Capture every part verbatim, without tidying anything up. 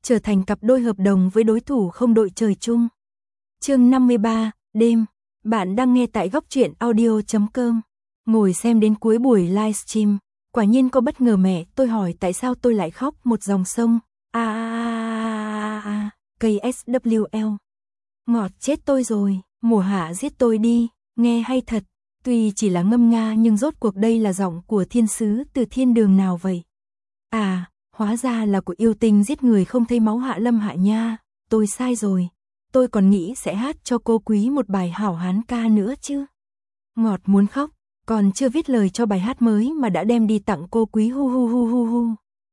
trở thành cặp đôi hợp đồng với đối thủ không đội trời chung. Chương năm mươi ba, đêm. Bạn đang nghe tại góc truyện audio chấm com. Ngồi xem đến cuối buổi livestream, quả nhiên có bất ngờ mẹ tôi hỏi tại sao tôi lại khóc một dòng sông. A a a cây ét vê lờ. Ngọt chết tôi rồi, mùa hạ giết tôi đi, nghe hay thật. Tuy chỉ là ngâm nga nhưng rốt cuộc đây là giọng của thiên sứ từ thiên đường nào vậy? À, hóa ra là của yêu tinh giết người không thấy máu Hạ Lâm Hạ nha, tôi sai rồi. Tôi còn nghĩ sẽ hát cho cô Quý một bài hảo hán ca nữa chứ. Ngọt muốn khóc, còn chưa viết lời cho bài hát mới mà đã đem đi tặng cô Quý hu hu hu hu hu.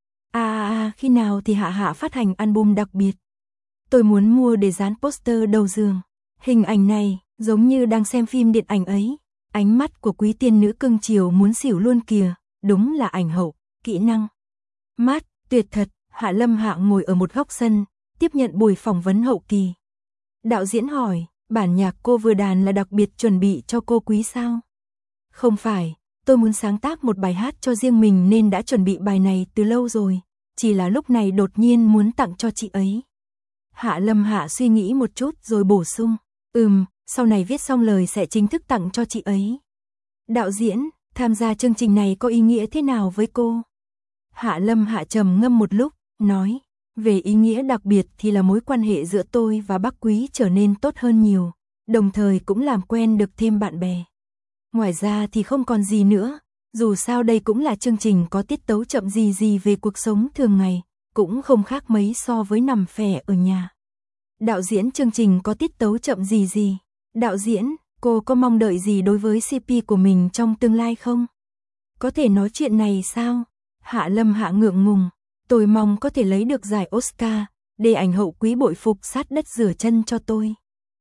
À, à khi nào thì Hạ Hạ phát hành album đặc biệt? Tôi muốn mua để dán poster đầu giường. Hình ảnh này giống như đang xem phim điện ảnh ấy. Ánh mắt của quý tiên nữ cưng chiều muốn xỉu luôn kìa, đúng là ảnh hậu, kỹ năng. Mát, tuyệt thật, Hạ Lâm Hạ ngồi ở một góc sân, tiếp nhận buổi phỏng vấn hậu kỳ. Đạo diễn hỏi, bản nhạc cô vừa đàn là đặc biệt chuẩn bị cho cô Quý sao? Không phải, tôi muốn sáng tác một bài hát cho riêng mình nên đã chuẩn bị bài này từ lâu rồi, chỉ là lúc này đột nhiên muốn tặng cho chị ấy. Hạ Lâm Hạ suy nghĩ một chút rồi bổ sung, ừm, sau này viết xong lời sẽ chính thức tặng cho chị ấy. Đạo diễn, tham gia chương trình này có ý nghĩa thế nào với cô? Hạ Lâm Hạ trầm ngâm một lúc, nói, về ý nghĩa đặc biệt thì là mối quan hệ giữa tôi và bác Quý trở nên tốt hơn nhiều, đồng thời cũng làm quen được thêm bạn bè. Ngoài ra thì không còn gì nữa, dù sao đây cũng là chương trình có tiết tấu chậm gì gì về cuộc sống thường ngày, cũng không khác mấy so với nằm phè ở nhà. Đạo diễn, chương trình có tiết tấu chậm gì gì. Đạo diễn, cô có mong đợi gì đối với xê pê của mình trong tương lai không? Có thể nói chuyện này sao? Hạ Lâm Hạ ngượng ngùng, tôi mong có thể lấy được giải Oscar, để ảnh hậu Quý bội phục sát đất rửa chân cho tôi.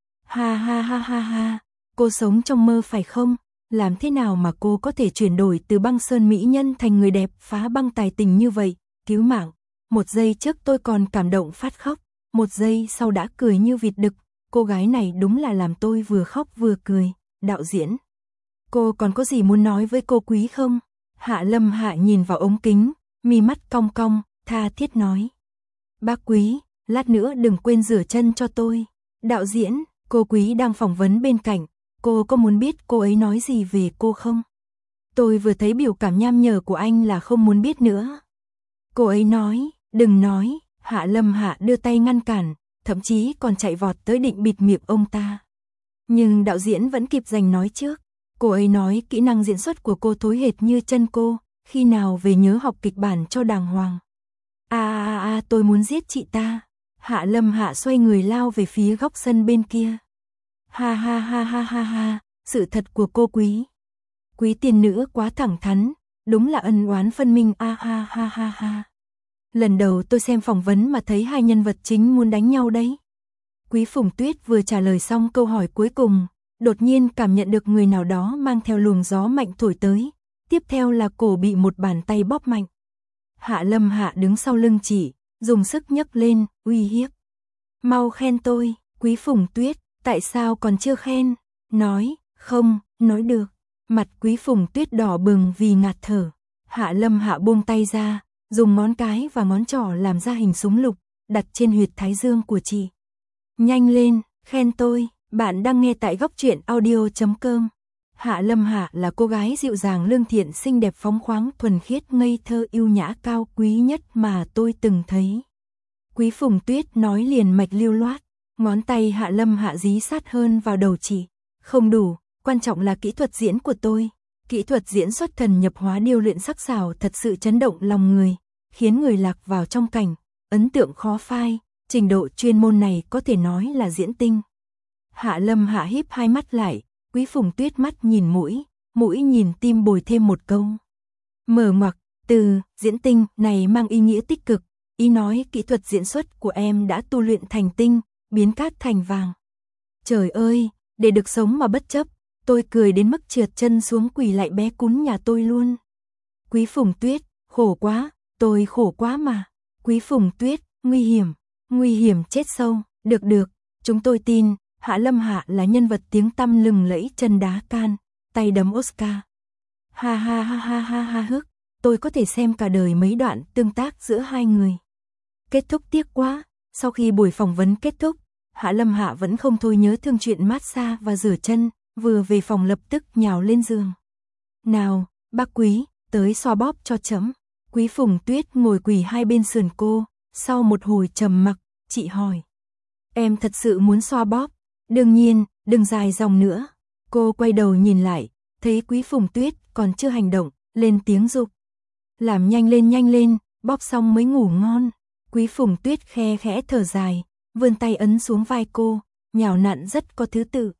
Ha ha ha ha ha, cô sống trong mơ phải không? Làm thế nào mà cô có thể chuyển đổi từ băng sơn mỹ nhân thành người đẹp phá băng tài tình như vậy? Cứu mạng, một giây trước tôi còn cảm động phát khóc, một giây sau đã cười như vịt đực. Cô gái này đúng là làm tôi vừa khóc vừa cười. Đạo diễn, cô còn có gì muốn nói với cô Quý không? Hạ Lâm Hạ nhìn vào ống kính, mi mắt cong cong, tha thiết nói. Bác Quý, lát nữa đừng quên rửa chân cho tôi. Đạo diễn, cô Quý đang phỏng vấn bên cạnh, cô có muốn biết cô ấy nói gì về cô không? Tôi vừa thấy biểu cảm nham nhở của anh là không muốn biết nữa. Cô ấy nói, đừng nói. Hạ Lâm Hạ đưa tay ngăn cản, thậm chí còn chạy vọt tới định bịt miệng ông ta. Nhưng đạo diễn vẫn kịp giành nói trước. Cô ấy nói kỹ năng diễn xuất của cô thối hệt như chân cô, khi nào về nhớ học kịch bản cho đàng hoàng. À à à tôi muốn giết chị ta. Hạ Lâm Hạ xoay người lao về phía góc sân bên kia. Ha ha ha ha ha ha, sự thật của cô Quý. Quý tiên nữ quá thẳng thắn, đúng là ân oán phân minh. A ha ha ha ha. Lần đầu tôi xem phỏng vấn mà thấy hai nhân vật chính muốn đánh nhau đấy. Quý Phùng Tuyết vừa trả lời xong câu hỏi cuối cùng, đột nhiên cảm nhận được người nào đó mang theo luồng gió mạnh thổi tới, tiếp theo là cổ bị một bàn tay bóp mạnh. Hạ Lâm Hạ đứng sau lưng chị, dùng sức nhấc lên, uy hiếp. Mau khen tôi, Quý Phùng Tuyết, tại sao còn chưa khen? Nói, không, nói được. Mặt Quý Phùng Tuyết đỏ bừng vì ngạt thở. Hạ Lâm Hạ buông tay ra, dùng ngón cái và ngón trỏ làm ra hình súng lục, đặt trên huyệt thái dương của chị. Nhanh lên, khen tôi, bạn đang nghe tại góc truyện audio chấm com. Hạ Lâm Hạ là cô gái dịu dàng lương thiện xinh đẹp phóng khoáng thuần khiết ngây thơ yêu nhã cao quý nhất mà tôi từng thấy. Quý Phùng Tuyết nói liền mạch lưu loát, ngón tay Hạ Lâm Hạ dí sát hơn vào đầu chị. Không đủ, quan trọng là kỹ thuật diễn của tôi. Kỹ thuật diễn xuất thần nhập hóa điêu luyện sắc sảo thật sự chấn động lòng người, khiến người lạc vào trong cảnh, ấn tượng khó phai, trình độ chuyên môn này có thể nói là diễn tinh. Hạ Lâm Hạ híp hai mắt lại, Quý Phùng Tuyết mắt nhìn mũi, mũi nhìn tim bồi thêm một câu. Mở ngoặc, từ diễn tinh này mang ý nghĩa tích cực, ý nói kỹ thuật diễn xuất của em đã tu luyện thành tinh, biến cát thành vàng. Trời ơi, để được sống mà bất chấp. Tôi cười đến mức trượt chân xuống quỳ lại bé cún nhà tôi luôn. Quý Phùng Tuyết, khổ quá, tôi khổ quá mà. Quý Phùng Tuyết, nguy hiểm, nguy hiểm chết sâu, được được, chúng tôi tin, Hạ Lâm Hạ là nhân vật tiếng tăm lừng lẫy chân đá can, tay đấm Oscar. Ha ha ha ha ha ha hức, tôi có thể xem cả đời mấy đoạn tương tác giữa hai người. Kết thúc tiếc quá. Sau khi buổi phỏng vấn kết thúc, Hạ Lâm Hạ vẫn không thôi nhớ thương chuyện massage và rửa chân, vừa về phòng lập tức nhào lên giường. Nào, bác Quý, tới xoa bóp cho chấm. Quý Phùng Tuyết ngồi quỳ hai bên sườn cô, sau một hồi trầm mặc, chị hỏi. Em thật sự muốn xoa bóp? Đương nhiên, đừng dài dòng nữa. Cô quay đầu nhìn lại, thấy Quý Phùng Tuyết còn chưa hành động, lên tiếng giục. Làm nhanh lên nhanh lên, bóp xong mới ngủ ngon. Quý Phùng Tuyết khe khẽ thở dài, vươn tay ấn xuống vai cô, nhào nặn rất có thứ tự.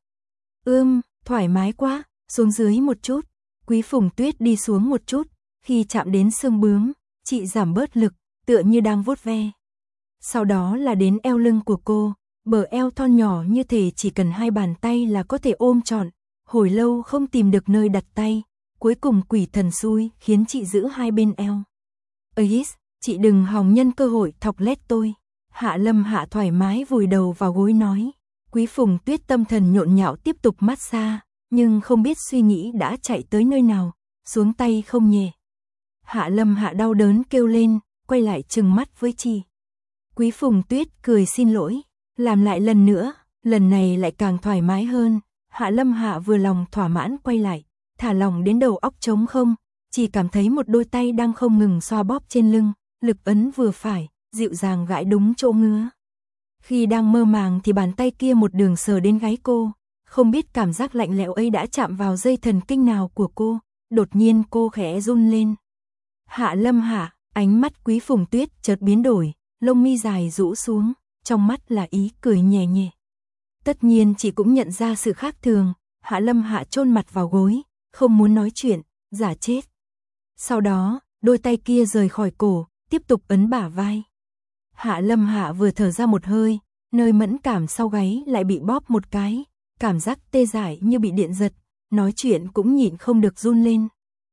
Ưm, thoải mái quá, xuống dưới một chút. Quý Phùng Tuyết đi xuống một chút, khi chạm đến xương bướm, chị giảm bớt lực, tựa như đang vuốt ve. Sau đó là đến eo lưng của cô, bờ eo thon nhỏ như thể chỉ cần hai bàn tay là có thể ôm trọn. Hồi lâu không tìm được nơi đặt tay, cuối cùng quỷ thần xui khiến chị giữ hai bên eo. Ấy, chị đừng hòng nhân cơ hội thọc lét tôi. Hạ Lâm Hạ thoải mái vùi đầu vào gối nói. Quý Phùng Tuyết tâm thần nhộn nhạo tiếp tục massage, nhưng không biết suy nghĩ đã chạy tới nơi nào, xuống tay không nhẹ. Hạ Lâm Hạ đau đớn kêu lên, quay lại trừng mắt với chị. Quý Phùng Tuyết cười xin lỗi, làm lại lần nữa, lần này lại càng thoải mái hơn. Hạ Lâm Hạ vừa lòng thỏa mãn quay lại, thả lòng đến đầu óc trống không, chỉ cảm thấy một đôi tay đang không ngừng xoa bóp trên lưng, lực ấn vừa phải, dịu dàng gãi đúng chỗ ngứa. Khi đang mơ màng thì bàn tay kia một đường sờ đến gáy cô, không biết cảm giác lạnh lẽo ấy đã chạm vào dây thần kinh nào của cô, đột nhiên cô khẽ run lên. Hạ Lâm Hạ, ánh mắt Quý Phùng Tuyết chợt biến đổi, lông mi dài rũ xuống, trong mắt là ý cười nhẹ nhẹ. Tất nhiên chị cũng nhận ra sự khác thường, Hạ Lâm Hạ chôn mặt vào gối, không muốn nói chuyện, giả chết. Sau đó, đôi tay kia rời khỏi cổ, tiếp tục ấn bả vai. Hạ Lâm Hạ vừa thở ra một hơi, nơi mẫn cảm sau gáy lại bị bóp một cái, cảm giác tê dại như bị điện giật, nói chuyện cũng nhịn không được run lên.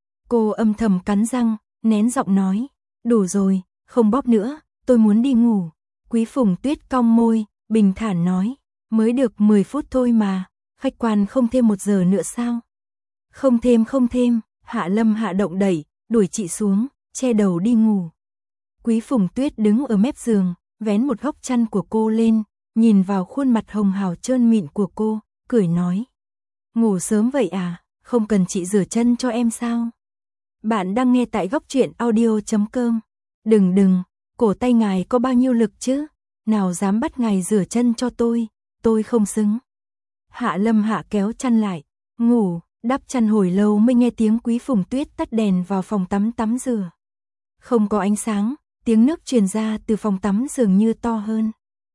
Cô âm thầm cắn răng, nén giọng nói, đủ rồi, không bóp nữa, tôi muốn đi ngủ. Quý Phùng Tuyết cong môi, bình thản nói, mới được mười phút thôi mà, khách quan không thêm một giờ nữa sao? Không thêm không thêm, Hạ Lâm Hạ động đẩy, đuổi chị xuống, che đầu đi ngủ. Quý Phùng Tuyết đứng ở mép giường, vén một góc chăn của cô lên, nhìn vào khuôn mặt hồng hào trơn mịn của cô, cười nói. Ngủ sớm vậy à, không cần chị rửa chân cho em sao? Bạn đang nghe tại góc truyện audio chấm com. Đừng đừng, cổ tay ngài có bao nhiêu lực chứ? Nào dám bắt ngài rửa chân cho tôi, tôi không xứng. Hạ Lâm Hạ kéo chăn lại, ngủ, đắp chăn hồi lâu mới nghe tiếng Quý Phùng Tuyết tắt đèn vào phòng tắm tắm rửa. Không có ánh sáng, tiếng nước truyền ra từ phòng tắm dường như to hơn.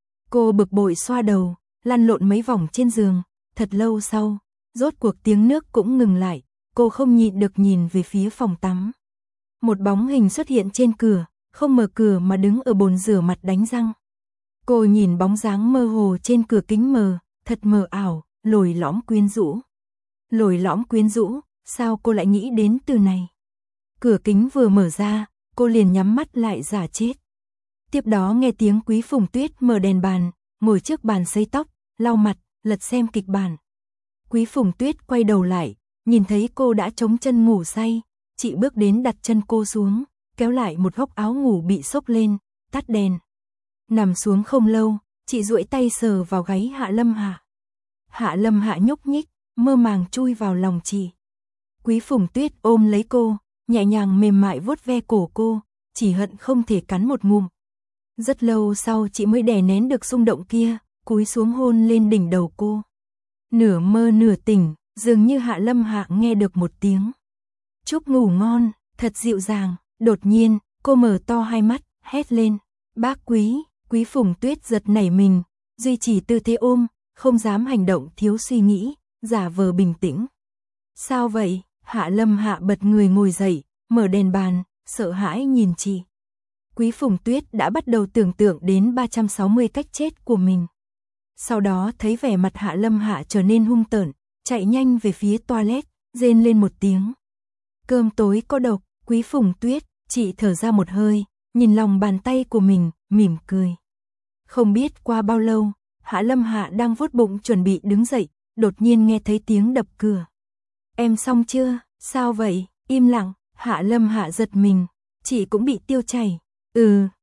Cô bực bội xoa đầu, lăn lộn mấy vòng trên giường, thật lâu sau, rốt cuộc tiếng nước cũng ngừng lại, cô không nhịn được nhìn về phía phòng tắm. Một bóng hình xuất hiện trên cửa, không mở cửa mà đứng ở bồn rửa mặt đánh răng. Cô nhìn bóng dáng mơ hồ trên cửa kính mờ, thật mờ ảo, lồi lõm quyến rũ. Lồi lõm quyến rũ, sao cô lại nghĩ đến từ này? Cửa kính vừa mở ra, cô liền nhắm mắt lại giả chết. Tiếp đó nghe tiếng Quý Phùng Tuyết mở đèn bàn, ngồi trước bàn sấy tóc, lau mặt, lật xem kịch bản. Quý Phùng Tuyết quay đầu lại, nhìn thấy cô đã chống chân ngủ say, chị bước đến đặt chân cô xuống, kéo lại một góc áo ngủ bị xốc lên, tắt đèn. Nằm xuống không lâu, chị duỗi tay sờ vào gáy Hạ Lâm Hạ. Hạ Lâm Hạ nhúc nhích, mơ màng chui vào lòng chị. Quý Phùng Tuyết ôm lấy cô, nhẹ nhàng mềm mại vuốt ve cổ cô, chỉ hận không thể cắn một ngụm. Rất lâu sau chị mới đè nén được xung động kia, cúi xuống hôn lên đỉnh đầu cô. Nửa mơ nửa tỉnh, dường như Hạ Lâm Hạ nghe được một tiếng. Chúc ngủ ngon, thật dịu dàng. Đột nhiên, cô mở to hai mắt, hét lên. Bác Quý, Quý Phùng Tuyết giật nảy mình, duy trì tư thế ôm, không dám hành động thiếu suy nghĩ, giả vờ bình tĩnh. Sao vậy? Hạ Lâm Hạ bật người ngồi dậy, mở đèn bàn, sợ hãi nhìn chị. Quý Phùng Tuyết đã bắt đầu tưởng tượng đến ba trăm sáu mươi cách chết của mình. Sau đó thấy vẻ mặt Hạ Lâm Hạ trở nên hung tợn, chạy nhanh về phía toilet, rên lên một tiếng. Cơm tối có độc. Quý Phùng Tuyết, chị thở ra một hơi, nhìn lòng bàn tay của mình, mỉm cười. Không biết qua bao lâu, Hạ Lâm Hạ đang vuốt bụng chuẩn bị đứng dậy, đột nhiên nghe thấy tiếng đập cửa. Em xong chưa? Sao vậy? Im lặng. Hạ Lâm Hạ giật mình, chị cũng bị tiêu chảy. Ừ,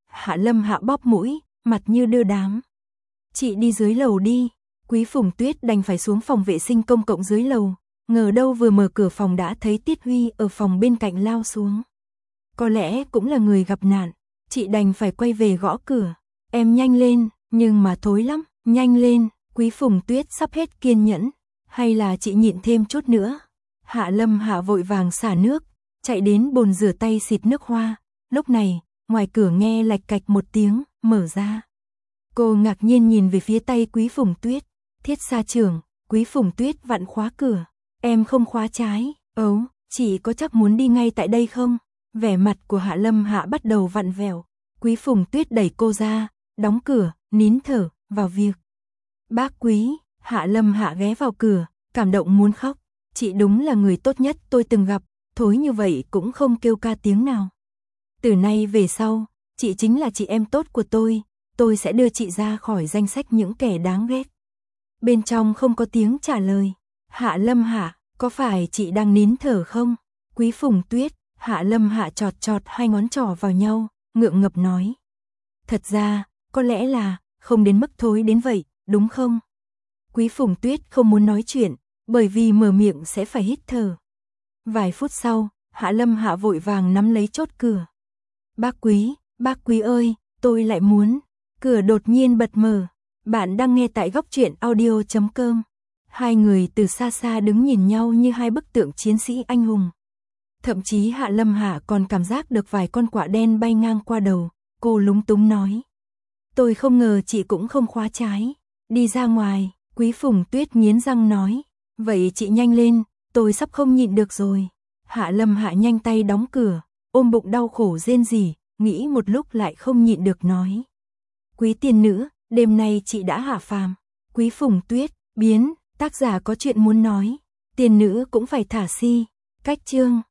Hạ Lâm Hạ bóp mũi, mặt như đưa đám. Chị đi dưới lầu đi. Quý Phùng Tuyết đành phải xuống phòng vệ sinh công cộng dưới lầu, ngờ đâu vừa mở cửa phòng đã thấy Tiết Huy ở phòng bên cạnh lao xuống. Có lẽ cũng là người gặp nạn, chị đành phải quay về gõ cửa. Em nhanh lên, nhưng mà thối lắm, nhanh lên. Quý Phùng Tuyết sắp hết kiên nhẫn, hay là chị nhịn thêm chút nữa. Hạ Lâm Hạ vội vàng xả nước, chạy đến bồn rửa tay xịt nước hoa. Lúc này, ngoài cửa nghe lạch cạch một tiếng, mở ra. Cô ngạc nhiên nhìn về phía tay Quý Phùng Tuyết. Thiết Sa trưởng, Quý Phùng Tuyết vặn khóa cửa. Em không khóa trái. Ấu, chị có chắc muốn đi ngay tại đây không? Vẻ mặt của Hạ Lâm Hạ bắt đầu vặn vẹo. Quý Phùng Tuyết đẩy cô ra, đóng cửa, nín thở, vào việc. Bác Quý, Hạ Lâm Hạ ghé vào cửa, cảm động muốn khóc. Chị đúng là người tốt nhất tôi từng gặp, thối như vậy cũng không kêu ca tiếng nào. Từ nay về sau, chị chính là chị em tốt của tôi, tôi sẽ đưa chị ra khỏi danh sách những kẻ đáng ghét. Bên trong không có tiếng trả lời. Hạ Lâm Hạ, có phải chị đang nín thở không? Quý Phùng Tuyết, Hạ Lâm Hạ chọt chọt hai ngón trỏ vào nhau, ngượng ngập nói. Thật ra, có lẽ là, không đến mức thối đến vậy, đúng không? Quý Phùng Tuyết không muốn nói chuyện, bởi vì mở miệng sẽ phải hít thở. Vài phút sau, Hạ Lâm Hạ vội vàng nắm lấy chốt cửa. Bác Quý, bác Quý ơi, tôi lại muốn. Cửa đột nhiên bật mở. Bạn đang nghe tại góc truyện audio chấm com. Hai người từ xa xa đứng nhìn nhau như hai bức tượng chiến sĩ anh hùng. Thậm chí Hạ Lâm Hạ còn cảm giác được vài con quạ đen bay ngang qua đầu. Cô lúng túng nói. Tôi không ngờ chị cũng không khóa trái. Đi ra ngoài, Quý Phùng Tuyết nghiến răng nói. Vậy chị nhanh lên, tôi sắp không nhịn được rồi. Hạ Lâm Hạ nhanh tay đóng cửa, ôm bụng đau khổ rên rỉ, nghĩ một lúc lại không nhịn được nói. Quý tiên nữ, đêm nay chị đã hạ phàm. Quý Phùng Tuyết, biến, tác giả có chuyện muốn nói. Tiên nữ cũng phải thả si. Cách chương.